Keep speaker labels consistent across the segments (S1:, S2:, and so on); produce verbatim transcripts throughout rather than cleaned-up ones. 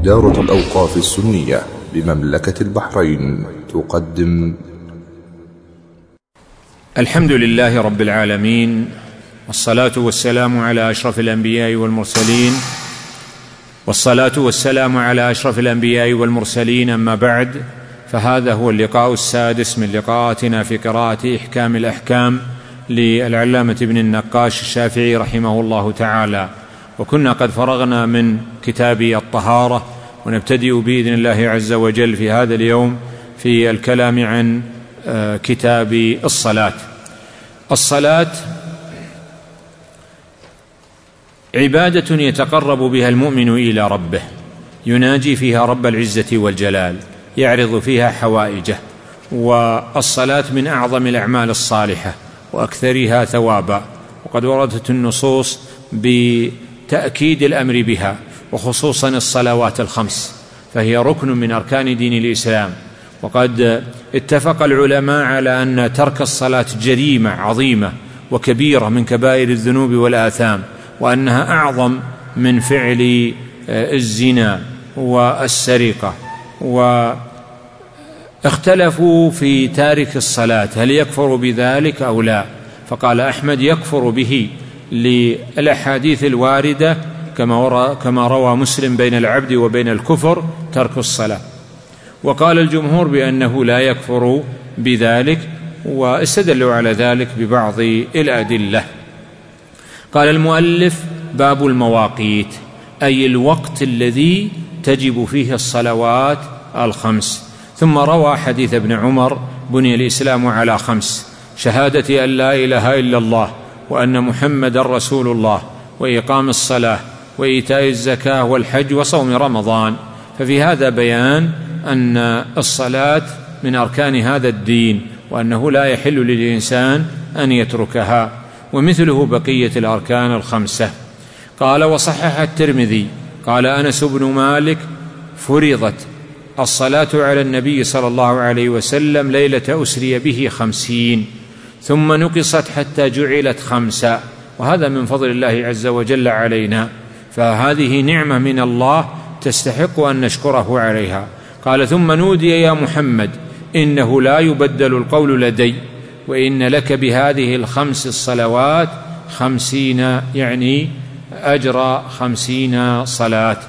S1: دارة الأوقاف السنية بمملكة البحرين تقدم.
S2: الحمد لله رب العالمين، والصلاة والسلام على أشرف الأنبياء والمرسلين والصلاة والسلام على أشرف الأنبياء والمرسلين أما بعد، فهذا هو اللقاء السادس من لقاءاتنا في قراءة إحكام الأحكام للعلامة ابن النقاش الشافعي رحمه الله تعالى. وكنا قد فرغنا من كتاب الطهارة، ونبتدئ بإذن الله عز وجل في هذا اليوم في الكلام عن كتاب الصلاة. الصلاة عبادة يتقرب بها المؤمن إلى ربه، يناجي فيها رب العزة والجلال، يعرض فيها حوائجه، والصلاة من أعظم الأعمال الصالحة وأكثرها ثوابا، وقد وردت النصوص بتأكيد الأمر بها، وخصوصا الصلوات الخمس، فهي ركن من أركان دين الإسلام. وقد اتفق العلماء على أن ترك الصلاة جريمة عظيمة وكبيرة من كبائر الذنوب والآثام، وأنها أعظم من فعل الزنا والسرقة. واختلفوا في تارك الصلاة هل يكفر بذلك أو لا، فقال أحمد يكفر به للأحاديث الواردة كما روى مسلم بين العبد وبين الكفر ترك الصلاة. وقال الجمهور بأنه لا يكفر بذلك، واستدلوا على ذلك ببعض الأدلة. قال المؤلف: باب المواقيت، أي الوقت الذي تجب فيه الصلوات الخمس. ثم روى حديث ابن عمر: بني الإسلام على خمس: شهادة أن لا إله إلا الله وأن محمد رسول الله، وإقام الصلاة، وإيتاء الزكاة، والحج، وصوم رمضان. ففي هذا بيان أن الصلاة من أركان هذا الدين، وأنه لا يحل للإنسان أن يتركها، ومثله بقية الأركان الخمسة. قال: وصحح الترمذي قال أنس بن مالك: فرضت الصلاة على النبي صلى الله عليه وسلم ليلة أسري به خمسين، ثم نقصت حتى جعلت خمسة، وهذا من فضل الله عز وجل علينا، فهذه نعمة من الله تستحق أن نشكره عليها. قال: ثم نودي يا محمد إنه لا يبدل القول لدي، وإن لك بهذه الخمس الصلوات خمسين، يعني أجر خمسين صلاة.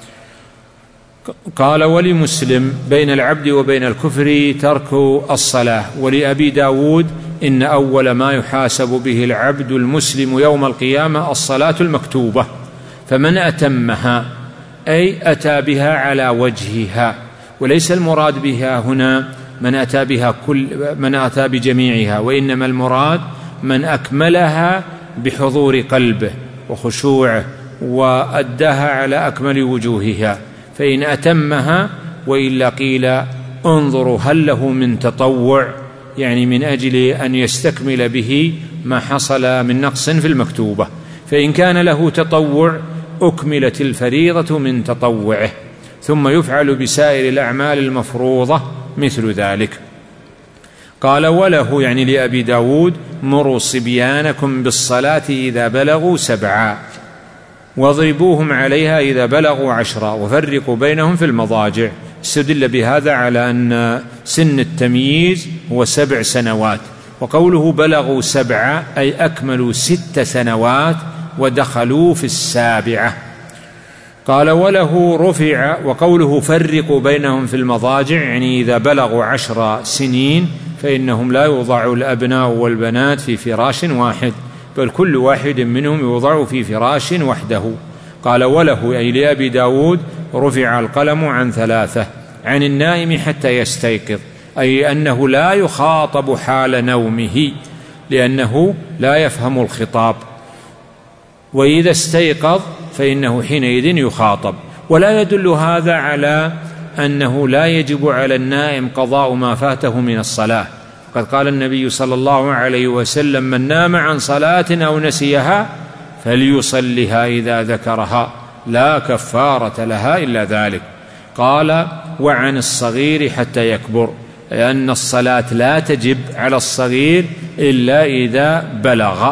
S2: قال: ولمسلم: بين العبد وبين الكفر ترك الصلاة. ولأبي داود: إن أول ما يحاسب به العبد المسلم يوم القيامة الصلاة المكتوبة، فمن أتمها أي أتى بها على وجهها، وليس المراد بها هنا من أتى بها كل من أتى بجميعها، وإنما المراد من أكملها بحضور قلبه وخشوعه وأداها على أكمل وجوهها، فإن أتمها. وإلا قيل: انظروا هل له من تطوع، يعني من أجل أن يستكمل به ما حصل من نقص في المكتوبة، فإن كان له تطوع أكملت الفريضة من تطوعه، ثم يفعل بسائر الأعمال المفروضة مثل ذلك. قال: وله، يعني لأبي داود: مروا صبيانكم بالصلاة إذا بلغوا سبعا، واضربوهم عليها إذا بلغوا عشرا، وفرقوا بينهم في المضاجع. استدل بهذا على أن سن التمييز هو سبع سنوات، وقوله بلغوا سبعة أي أكملوا ست سنوات ودخلوا في السابعة. قال: وله رفع، وقوله فرقوا بينهم في المضاجع يعني إذا بلغوا عشر سنين فإنهم لا يوضع الأبناء والبنات في فراش واحد، بل كل واحد منهم يوضع في فراش وحده. قال: وله، أي لأبي داود: رفع القلم عن ثلاثة: عن النائم حتى يستيقظ، أي أنه لا يخاطب حال نومه لأنه لا يفهم الخطاب، وإذا استيقظ فإنه حينئذ يخاطب. ولا يدل هذا على أنه لا يجب على النائم قضاء ما فاته من الصلاة، قد قال النبي صلى الله عليه وسلم: من نام عن صلاة أو نسيها فليصلها إذا ذكرها، لا كفارة لها إلا ذلك. قال: وعن الصغير حتى يكبر، لأن الصلاة لا تجب على الصغير إلا إذا بلغ،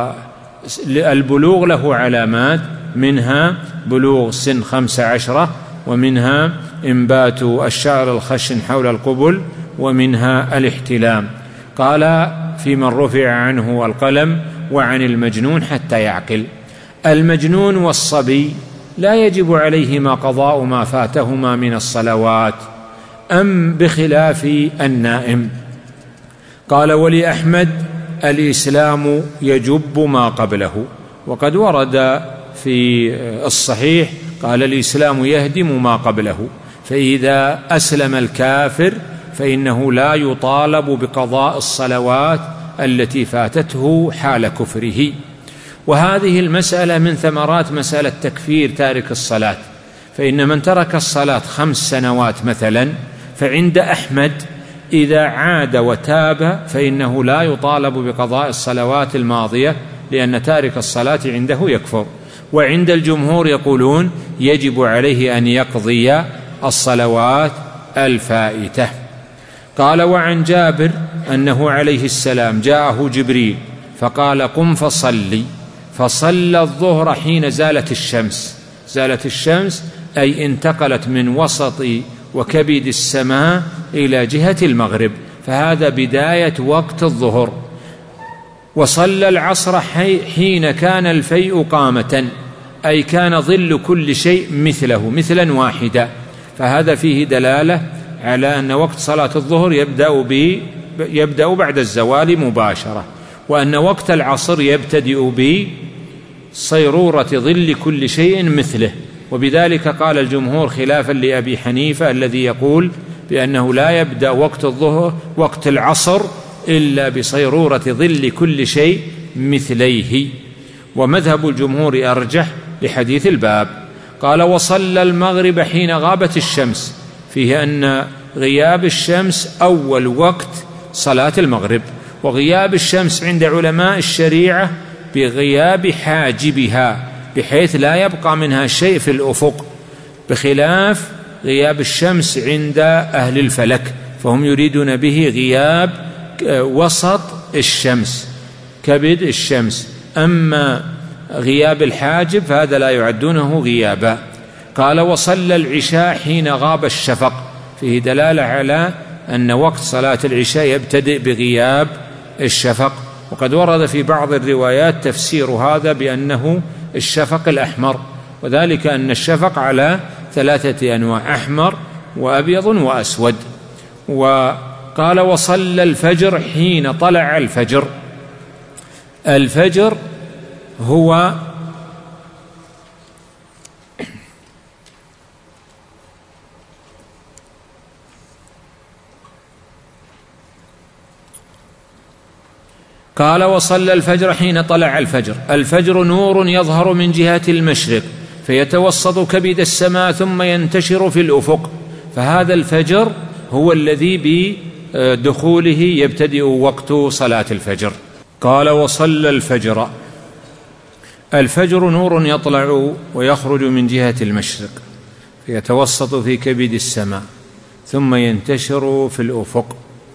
S2: والبلوغ له علامات، منها بلوغ سن خمس عشرة ومنها إنبات الشعر الخشن حول القبل، ومنها الاحتلام. قال في من رفع عنه القلم وعن المجنون حتى يعقل. المجنون والصبي لا يجب عليهما قضاء ما فاتهما من الصلوات، أم بخلاف النائم. قال ولأحمد الإسلام يجب ما قبله، وقد ورد في الصحيح قال الإسلام يهدم ما قبله، فإذا أسلم الكافر فإنه لا يطالب بقضاء الصلوات التي فاتته حال كفره. وهذه المسألة من ثمرات مسألة تكفير تارك الصلاة، فإن من ترك الصلاة خمس سنوات مثلا، فعند أحمد إذا عاد وتاب فإنه لا يطالب بقضاء الصلوات الماضية، لأن تارك الصلاة عنده يكفر. وعند الجمهور يقولون يجب عليه أن يقضي الصلوات الفائتة. قال وعن جابر أنه عليه السلام جاءه جبريل فقال قم فصلي، فصلى الظهر حين زالت الشمس. زالت الشمس أي انتقلت من وسط وكبد السماء إلى جهة المغرب، فهذا بداية وقت الظهر. وصلى العصر حين كان الفيء قامة، أي كان ظل كل شيء مثله مثلا واحدا، فهذا فيه دلالة على أن وقت صلاة الظهر يبدأ, يبدأ بعد الزوال مباشرة، وأن وقت العصر يبتدئ بصيرورة ظل كل شيء مثله. وبذلك قال الجمهور خلافا لأبي حنيفة الذي يقول بأنه لا يبدأ وقت الظهر وقت العصر إلا بصيرورة ظل كل شيء مثليه. ومذهب الجمهور أرجح لحديث الباب. قال وصلى المغرب حين غابت الشمس، فيه أن غياب الشمس أول وقت صلاة المغرب، وغياب الشمس عند علماء الشريعة بغياب حاجبها بحيث لا يبقى منها شيء في الأفق، بخلاف غياب الشمس عند أهل الفلك، فهم يريدون به غياب وسط الشمس كبد الشمس، أما غياب الحاجب فهذا لا يعدونه غيابا. قال وصلى العشاء حين غاب الشفق، فيه دلالة على أن وقت صلاة العشاء يبتدئ بغياب الشفق. وقد ورد في بعض الروايات تفسير هذا بأنه الشفق الأحمر، وذلك أن الشفق على ثلاثة أنواع: أحمر وأبيض وأسود. وقال وصلى الفجر حين طلع الفجر. الفجر هو قال وصلى الفجر حين طلع الفجر. الفجر نور يظهر من جهة المشرق فيتوسط كبد السماء ثم ينتشر في الأفق، فهذا الفجر هو الذي بدخوله يبتدئ وقت صلاة الفجر. قال وصلى الفجر. الفجر نور يطلع ويخرج من جهة المشرق فيتوسط في كبد السماء ثم ينتشر في الأفق،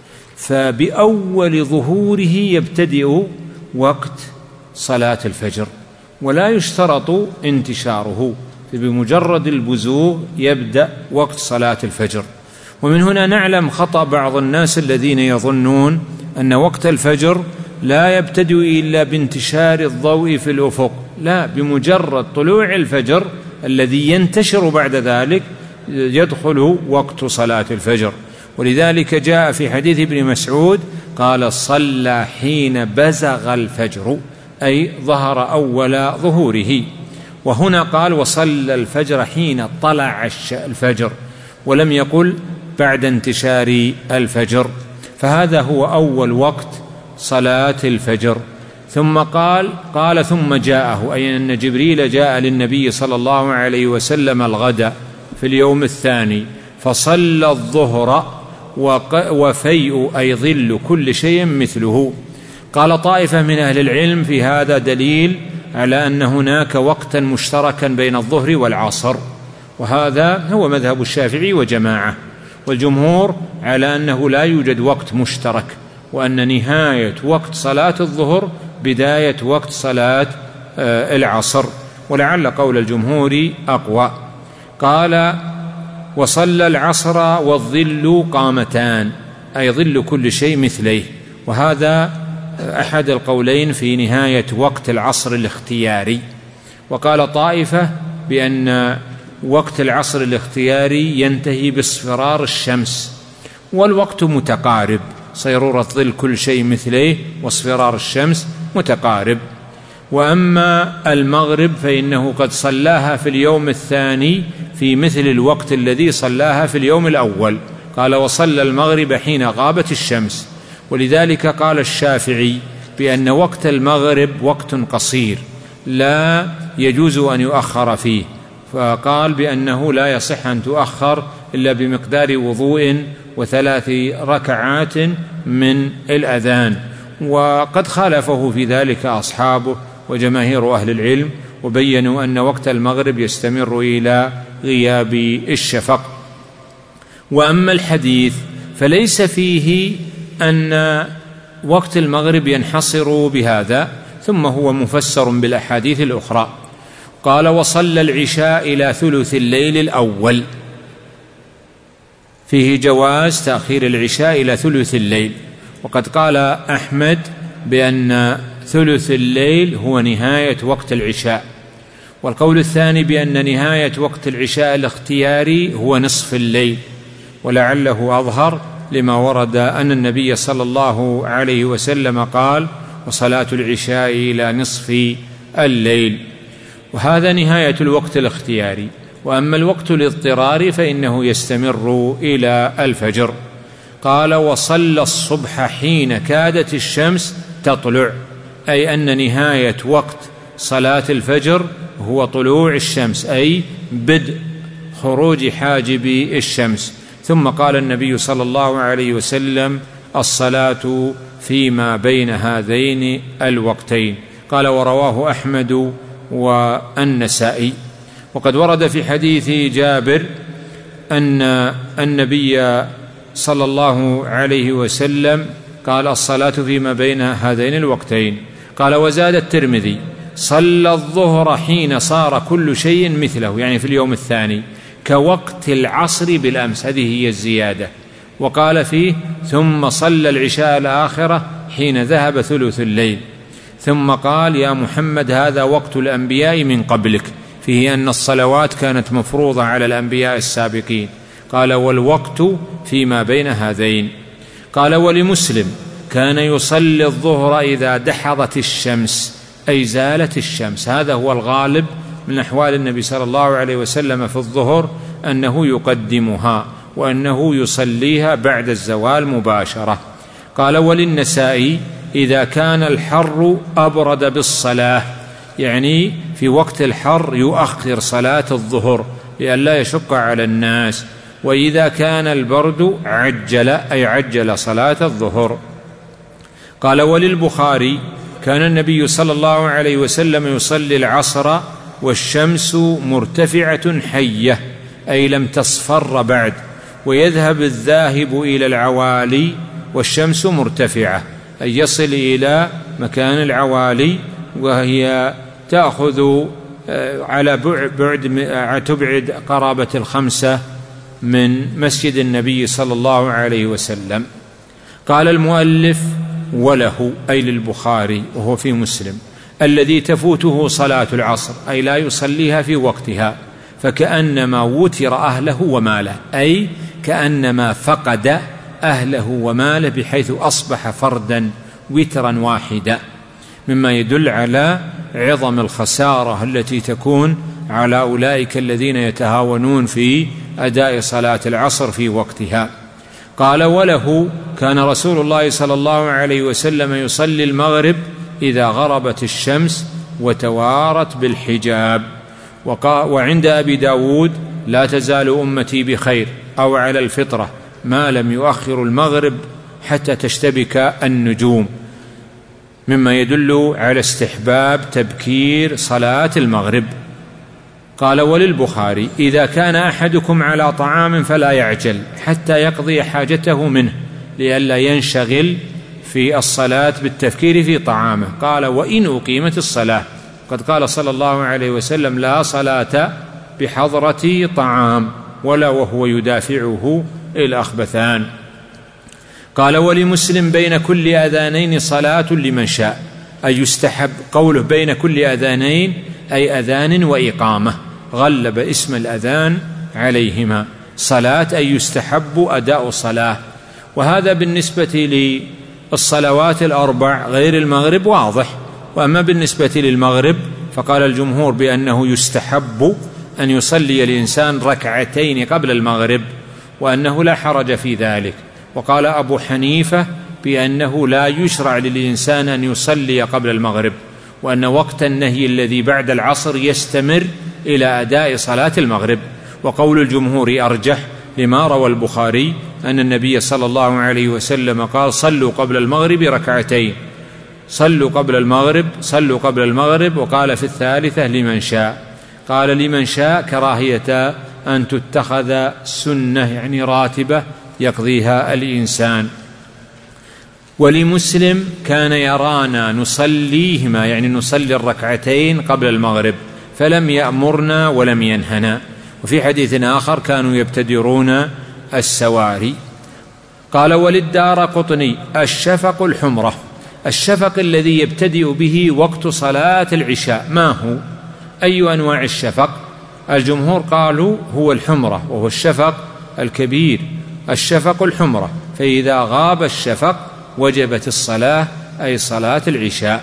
S2: فبأول ظهوره يبتدئ وقت صلاة الفجر، ولا يشترط انتشاره، بمجرد البزوغ يبدأ وقت صلاة الفجر. ومن هنا نعلم خطأ بعض الناس الذين يظنون أن وقت الفجر لا يبتدئ إلا بانتشار الضوء في الأفق، لا، بمجرد طلوع الفجر الذي ينتشر بعد ذلك يدخل وقت صلاة الفجر. ولذلك جاء في حديث ابن مسعود قال صلى حين بزغ الفجر، أي ظهر أول ظهوره. وهنا قال وصلى الفجر حين طلع الفجر، ولم يقل بعد انتشار الفجر، فهذا هو أول وقت صلاة الفجر. ثم قال قال ثم جاءه، أي أن جبريل جاء للنبي صلى الله عليه وسلم الغد في اليوم الثاني فصلى الظهر وفيء أي ظل كل شيء مثله. قال طائفة من أهل العلم في هذا دليل على أن هناك وقتا مشتركا بين الظهر والعصر، وهذا هو مذهب الشافعي وجماعة، والجمهور على أنه لا يوجد وقت مشترك، وأن نهاية وقت صلاة الظهر بداية وقت صلاة العصر، ولعل قول الجمهور أقوى. قال وصلى العصر والظل قامتان، أي ظل كل شيء مثليه. وهذا أحد القولين في نهاية وقت العصر الاختياري. وقال طائفة بأن وقت العصر الاختياري ينتهي باصفرار الشمس، والوقت متقارب، صيرورة ظل كل شيء مثليه واصفرار الشمس متقارب. وأما المغرب فإنه قد صلاها في اليوم الثاني في مثل الوقت الذي صلاها في اليوم الأول، قال وصلى المغرب حين غابت الشمس. ولذلك قال الشافعي بأن وقت المغرب وقت قصير لا يجوز أن يؤخر فيه، فقال بأنه لا يصح أن تؤخر إلا بمقدار وضوء وثلاث ركعات من الأذان. وقد خالفه في ذلك أصحابه وجماهير أهل العلم، وبينوا أن وقت المغرب يستمر إلى غياب الشفق. وأما الحديث فليس فيه أن وقت المغرب ينحصر بهذا، ثم هو مفسر بالأحاديث الأخرى. قال وصلى العشاء إلى ثلث الليل الأول، فيه جواز تأخير العشاء إلى ثلث الليل. وقد قال أحمد بأن ثلث الليل هو نهاية وقت العشاء، والقول الثاني بأن نهاية وقت العشاء الاختياري هو نصف الليل، ولعله أظهر لما ورد أن النبي صلى الله عليه وسلم قال وصلاة العشاء إلى نصف الليل، وهذا نهاية الوقت الاختياري. وأما الوقت الاضطراري فإنه يستمر إلى الفجر. قال وصلى الصبح حين كادت الشمس تطلع، أي أن نهاية وقت صلاة الفجر هو طلوع الشمس، أي بدء خروج حاجب الشمس. ثم قال النبي صلى الله عليه وسلم الصلاة فيما بين هذين الوقتين. قال ورواه أحمد والنسائي. وقد ورد في حديث جابر أن النبي صلى الله عليه وسلم قال الصلاة فيما بين هذين الوقتين. قال وزاد الترمذي صلى الظهر حين صار كل شيء مثله، يعني في اليوم الثاني، كوقت العصر بالأمس، هذه هي الزيادة. وقال فيه ثم صلى العشاء الآخرة حين ذهب ثلث الليل. ثم قال يا محمد هذا وقت الأنبياء من قبلك، فيه أن الصلوات كانت مفروضة على الأنبياء السابقين. قال والوقت فيما بين هذين. قال ولمسلم كان يصلي الظهر إذا دحضت الشمس، أي زالت الشمس. هذا هو الغالب من أحوال النبي صلى الله عليه وسلم في الظهر، أنه يقدمها وأنه يصليها بعد الزوال مباشرة. قال وللنسائي إذا كان الحر أبرد بالصلاة، يعني في وقت الحر يؤخر صلاة الظهر لئلا يشق على الناس، وإذا كان البرد عجل، أي عجل صلاة الظهر. قال وللبخاري كان النبي صلى الله عليه وسلم يصلي العصر والشمس مرتفعة حية، أي لم تصفر بعد، ويذهب الذاهب إلى العوالي والشمس مرتفعة، أي يصل إلى مكان العوالي، وهي تأخذ على بعد تبعد قرابة الخمسة من مسجد النبي صلى الله عليه وسلم. قال المؤلف وله، أي للبخاري وهو في مسلم، الذي تفوته صلاة العصر، أي لا يصليها في وقتها، فكأنما وتر أهله وماله، أي كأنما فقد أهله وماله بحيث أصبح فردا وترا واحدا، مما يدل على عظم الخسارة التي تكون على أولئك الذين يتهاونون في أداء صلاة العصر في وقتها. قال وله كان رسول الله صلى الله عليه وسلم يصلي المغرب إذا غربت الشمس وتوارت بالحجاب. وعند أبي داود لا تزال أمتي بخير أو على الفطرة ما لم يؤخر المغرب حتى تشتبك النجوم، مما يدل على استحباب تبكير صلاة المغرب. قال وللبخاري إذا كان أحدكم على طعام فلا يعجل حتى يقضي حاجته منه لئلا ينشغل في الصلاة بالتفكير في طعامه. قال وإن أقيمت الصلاة، قد قال صلى الله عليه وسلم لا صلاة بحضرة طعام، ولا وهو يدافعه الأخبثان. قال: ولمسلم بين كل أذانين صلاة لمن شاء، أي يستحب. قوله بين كل أذانين أي أذان وإقامة، غلب اسم الأذان عليهما. صلاة أي يستحب أداء صلاة، وهذا بالنسبة للصلوات الأربع غير المغرب واضح. وأما بالنسبة للمغرب فقال الجمهور بأنه يستحب أن يصلي الإنسان ركعتين قبل المغرب، وأنه لا حرج في ذلك. وقال أبو حنيفة بأنه لا يشرع للإنسان أن يصلي قبل المغرب، وأن وقت النهي الذي بعد العصر يستمر إلى أداء صلاة المغرب. وقول الجمهور أرجح لما روى البخاري أن النبي صلى الله عليه وسلم قال: صلوا قبل المغرب ركعتين، صلوا قبل المغرب صلوا قبل المغرب وقال في الثالثة لمن شاء. قال لمن شاء كراهية أن تتخذ سنة، يعني راتبة يقضيها الإنسان. ولمسلم كان يرانا نصليهما، يعني نصلي الركعتين قبل المغرب، فلم يأمرنا ولم ينهنا. وفي حديث آخر كانوا يبتدرون السواري. قال: وللدارقطني الشفق الحمرة، الشفق الذي يبتدئ به وقت صلاة العشاء. ما هو؟ أي أنواع الشفق؟ الجمهور قالوا هو الحمرة، وهو الشفق الكبير، الشفق الحمرة. فإذا غاب الشفق وجبت الصلاة، أي صلاة العشاء.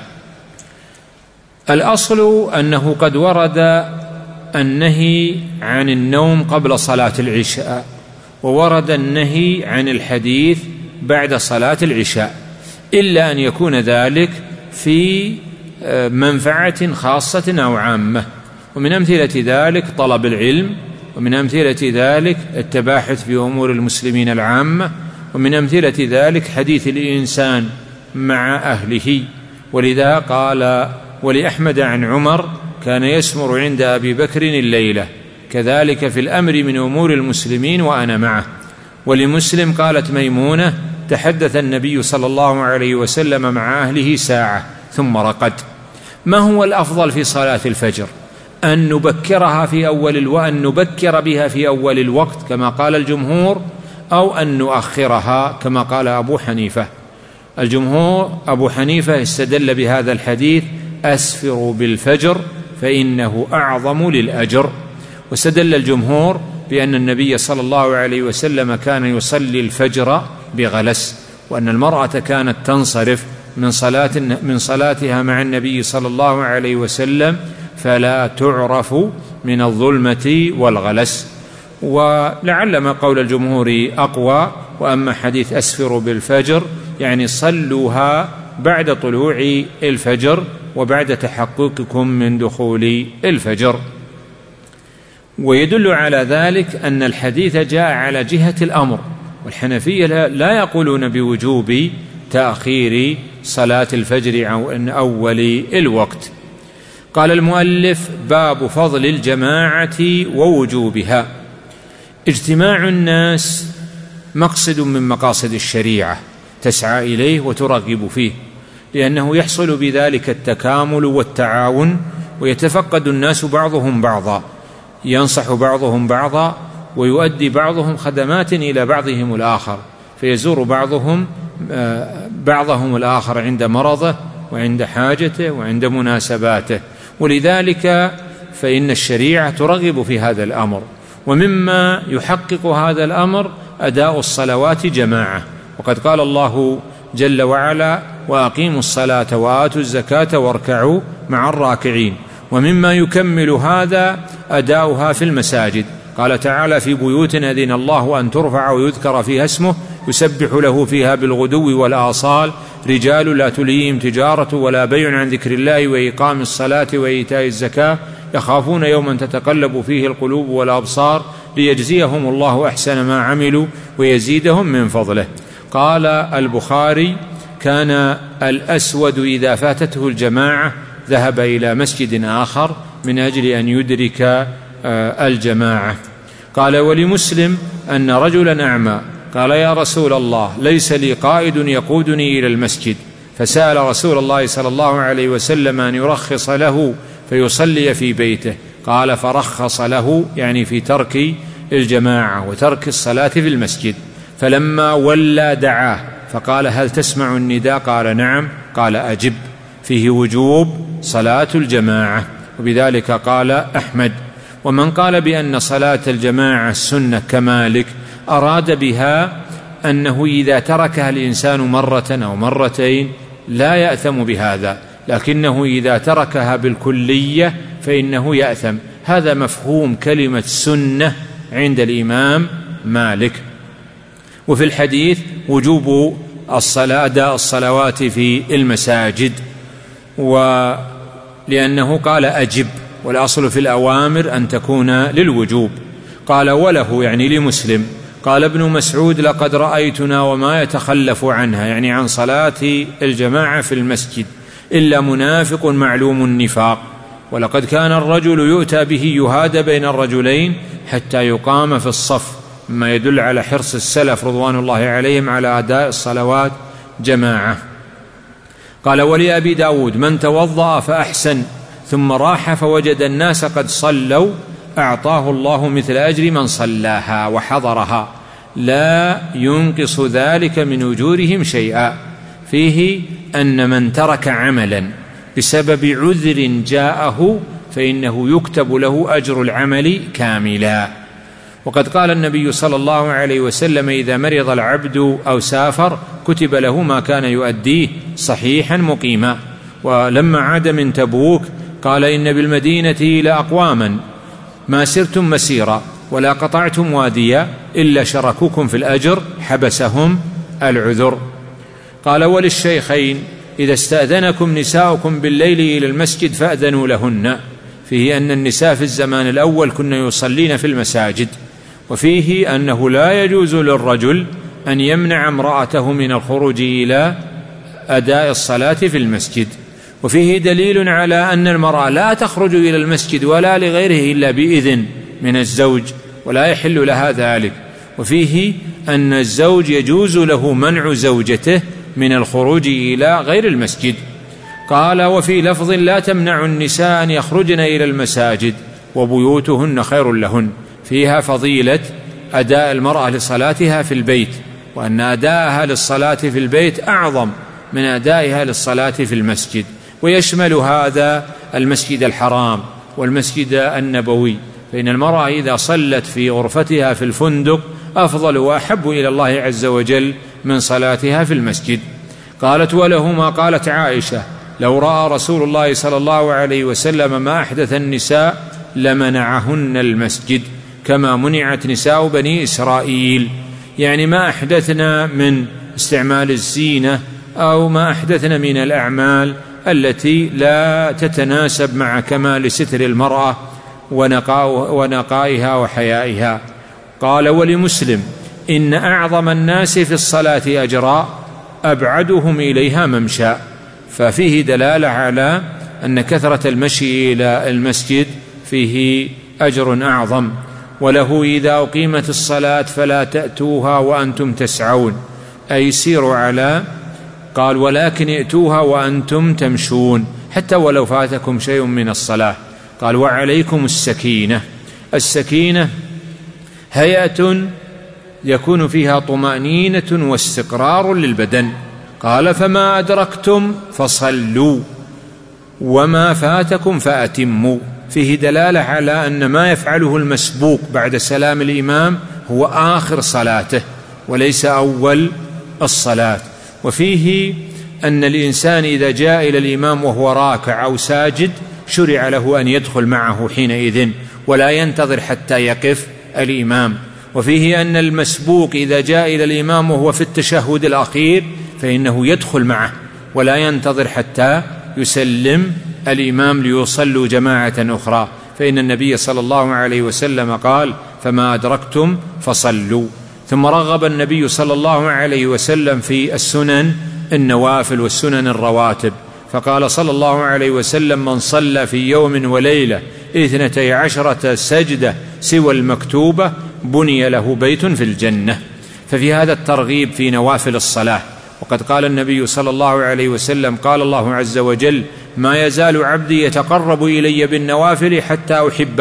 S2: الأصل أنه قد ورد النهي عن النوم قبل صلاة العشاء، وورد النهي عن الحديث بعد صلاة العشاء، إلا أن يكون ذلك في منفعة خاصة أو عامة. ومن أمثلة ذلك طلب العلم، ومن أمثلة ذلك التباحث في أمور المسلمين العامة، ومن أمثلة ذلك حديث الإنسان مع أهله. ولذا قال: ولأحمد عن عمر كان يسمر عند أبي بكر الليلة، كذلك في الأمر من أمور المسلمين وأنا معه. ولمسلم قالت ميمونة: تحدث النبي صلى الله عليه وسلم مع أهله ساعة ثم رقد. ما هو الأفضل في صلاة الفجر؟ أن نبكرها في أول الوقت، أن نبكر بها في أول الوقت كما قال الجمهور، أو أن نؤخرها كما قال أبو حنيفة. الجمهور أبو حنيفة استدل بهذا الحديث: أسفروا بالفجر فإنه أعظم للأجر. واستدل الجمهور بأن النبي صلى الله عليه وسلم كان يصلي الفجر بغلس، وأن المرأة كانت تنصرف من صلاة من صلاتها مع النبي صلى الله عليه وسلم فلا تعرف من الظلمة والغلس. ولعل ما قول الجمهور أقوى. وأما حديث أسفروا بالفجر يعني صلوها بعد طلوع الفجر وبعد تحققكم من دخول الفجر. ويدل على ذلك أن الحديث جاء على جهة الأمر، والحنفية لا يقولون بوجوب تأخير صلاة الفجر عن أول الوقت. قال المؤلف: باب فضل الجماعة ووجوبها. اجتماع الناس مقصد من مقاصد الشريعة تسعى إليه وترغب فيه، لأنه يحصل بذلك التكامل والتعاون، ويتفقد الناس بعضهم بعضا، ينصح بعضهم بعضا، ويؤدي بعضهم خدمات إلى بعضهم الآخر، فيزور بعضهم بعضهم الآخر عند مرضه وعند حاجته وعند مناسباته. ولذلك فإن الشريعة ترغب في هذا الأمر. ومما يحقق هذا الأمر أداء الصلوات جماعة، وقد قال الله جل وعلا: وأقيموا الصلاة وآتوا الزكاة واركعوا مع الراكعين. ومما يكمل هذا أداؤها في المساجد، قال تعالى: في بيوت أذن الله أن ترفع ويذكر فيها اسمه يسبح له فيها بالغدو والآصال رجال لا تلهيهم تجارة ولا بيع عن ذكر الله وإقام الصلاة وإيتاء الزكاة يخافون يوما تتقلب فيه القلوب والأبصار ليجزيهم الله أحسن ما عملوا ويزيدهم من فضله. قال البخاري: كان الأسود إذا فاتته الجماعة ذهب إلى مسجد آخر من أجل أن يدرك الجماعة. قال: ولمسلم أن رجلا أعمى قال: يا رسول الله، ليس لي قائد يقودني إلى المسجد، فسأل رسول الله صلى الله عليه وسلم أن يرخص له فيصلي في بيته. قال: فرخص له، يعني في ترك الجماعة وترك الصلاة في المسجد، فلما ولى دعاه فقال: هل تسمع النداء؟ قال: نعم. قال: أجب. فيه وجوب صلاة الجماعة، وبذلك قال أحمد. ومن قال بأن صلاة الجماعة السنة كمالك أراد بها أنه إذا تركها الإنسان مرة أو مرتين لا يأثم بهذا، لكنه إذا تركها بالكلية فإنه يأثم. هذا مفهوم كلمة سنة عند الإمام مالك. وفي الحديث وجوب الصلاة أداء الصلوات في المساجد، ولأنه قال أجب، والأصل في الأوامر أن تكون للوجوب. قال: وله يعني لمسلم، قال ابن مسعود: لقد رأيتنا وما يتخلف عنها، يعني عن صلاة الجماعة في المسجد، إلا منافق معلوم النفاق، ولقد كان الرجل يؤتى به يهادى بين الرجلين حتى يقام في الصف، مما يدل على حرص السلف رضوان الله عليهم على أداء الصلوات جماعة. قال: ولأبي داود: من توضأ فأحسن ثم راح فوجد الناس قد صلوا أعطاه الله مثل أجر من صلاها وحضرها، لا ينقص ذلك من أجورهم شيئا. فيه أن من ترك عملا بسبب عذر جاءه فإنه يكتب له أجر العمل كاملا. وقد قال النبي صلى الله عليه وسلم: إذا مرض العبد أو سافر كتب له ما كان يؤديه صحيحا مقيما. ولما عاد من تبوك قال: إن بالمدينة لأقواما ما سرتم مسيرا ولا قطعتم واديا إلا شركوكم في الأجر حبسهم العذر. قال: وللشيخين: إذا استأذنكم نساؤكم بالليل إلى المسجد فأذنوا لهن. فيه أن النساء في الزمان الأول كن يصلين في المساجد، وفيه أنه لا يجوز للرجل أن يمنع امرأته من الخروج إلى أداء الصلاة في المسجد. وفيه دليل على أن المرأة لا تخرج إلى المسجد ولا لغيره إلا بإذن من الزوج، ولا يحل لها ذلك. وفيه أن الزوج يجوز له منع زوجته من الخروج إلى غير المسجد. قال: وفي لفظ: لا تمنع النساء أن يخرجن إلى المساجد وبيوتهن خير لهن. فيها فضيلة أداء المرأة لصلاتها في البيت، وأن أداءها للصلاة في البيت أعظم من أدائها للصلاة في المسجد، ويشمل هذا المسجد الحرام والمسجد النبوي، فإن المرأة إذا صلت في غرفتها في الفندق أفضل وأحب إلى الله عز وجل من صلاتها في المسجد. قالت: ولهما قالت عائشة: لو رأى رسول الله صلى الله عليه وسلم ما أحدث النساء لمنعهن المسجد كما منعت نساء بني إسرائيل، يعني ما أحدثنا من استعمال الزينة أو ما أحدثنا من الأعمال التي لا تتناسب مع كمال ستر المرأة ونقائها وحيائها. قال: ولمسلم: إن أعظم الناس في الصلاة أجرا أبعدهم إليها ممشى. ففيه دلالة على أن كثرة المشي إلى المسجد فيه أجر أعظم. وله: إذا أقيمت الصلاة فلا تأتوها وأنتم تسعون، أي سيروا على، قال: ولكن ائتوها وأنتم تمشون حتى ولو فاتكم شيء من الصلاة. قال: وعليكم السكينة. السكينة هيئة يكون فيها طمأنينة واستقرار للبدن. قال: فما أدركتم فصلوا وما فاتكم فأتموا. فيه دلالة على أن ما يفعله المسبوق بعد سلام الإمام هو آخر صلاته وليس أول الصلاة. وفيه أن الإنسان إذا جاء إلى الإمام وهو راكع أو ساجد شرع له أن يدخل معه حينئذ ولا ينتظر حتى يقف الإمام. وفيه أن المسبوق إذا جاء إلى الإمام وهو في التشهد الأخير فإنه يدخل معه ولا ينتظر حتى يسلم الإمام ليصلوا جماعة أخرى، فإن النبي صلى الله عليه وسلم قال: فما أدركتم فصلوا. ثم رغب النبي صلى الله عليه وسلم في السنن النوافل والسنن الرواتب، فقال صلى الله عليه وسلم: من صلى في يوم وليلة اثنتي عشرة سجدة سوى المكتوبة بني له بيت في الجنة. ففي هذا الترغيب في نوافل الصلاة. وقد قال النبي صلى الله عليه وسلم: قال الله عز وجل: ما يزال عبدي يتقرب إلي بالنوافل حتى أحبه،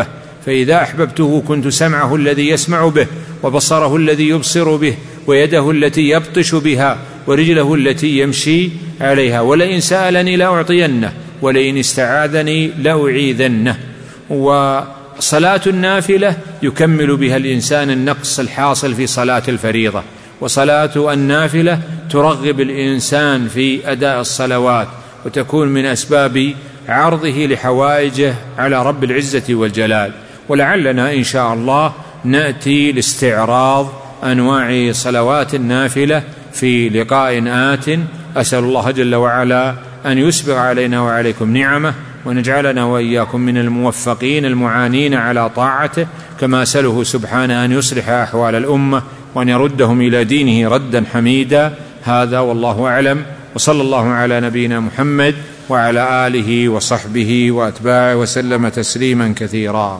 S2: فإذا أحببته كنت سمعه الذي يسمع به، وبصره الذي يبصر به، ويده التي يبطش بها، ورجله التي يمشي عليها. ولئن سألني لأعطينه، ولئن استعاذني لأعيذنه. وصلاة النافلة يكمل بها الإنسان النقص الحاصل في صلاة الفريضة، وصلاة النافلة ترغب الإنسان في أداء الصلوات، وتكون من أسباب عرضه لحوائجه على رب العزة والجلال. ولعلنا إن شاء الله نأتي لاستعراض أنواع صلوات النافلة في لقاء آت. أسأل الله جل وعلا أن يسبغ علينا وعليكم نعمه، ونجعلنا وإياكم من الموفقين المعانين على طاعته، كما أسأله سبحانه أن يصلح أحوال الأمة وأن يردهم إلى دينه ردا حميدا. هذا والله أعلم، وصلى الله على نبينا محمد وعلى آله وصحبه وأتباعه وسلم تسليما كثيرا.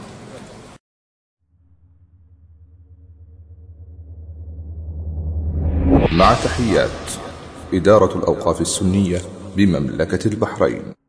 S1: مع تحيات إدارة الأوقاف السنية بمملكة البحرين.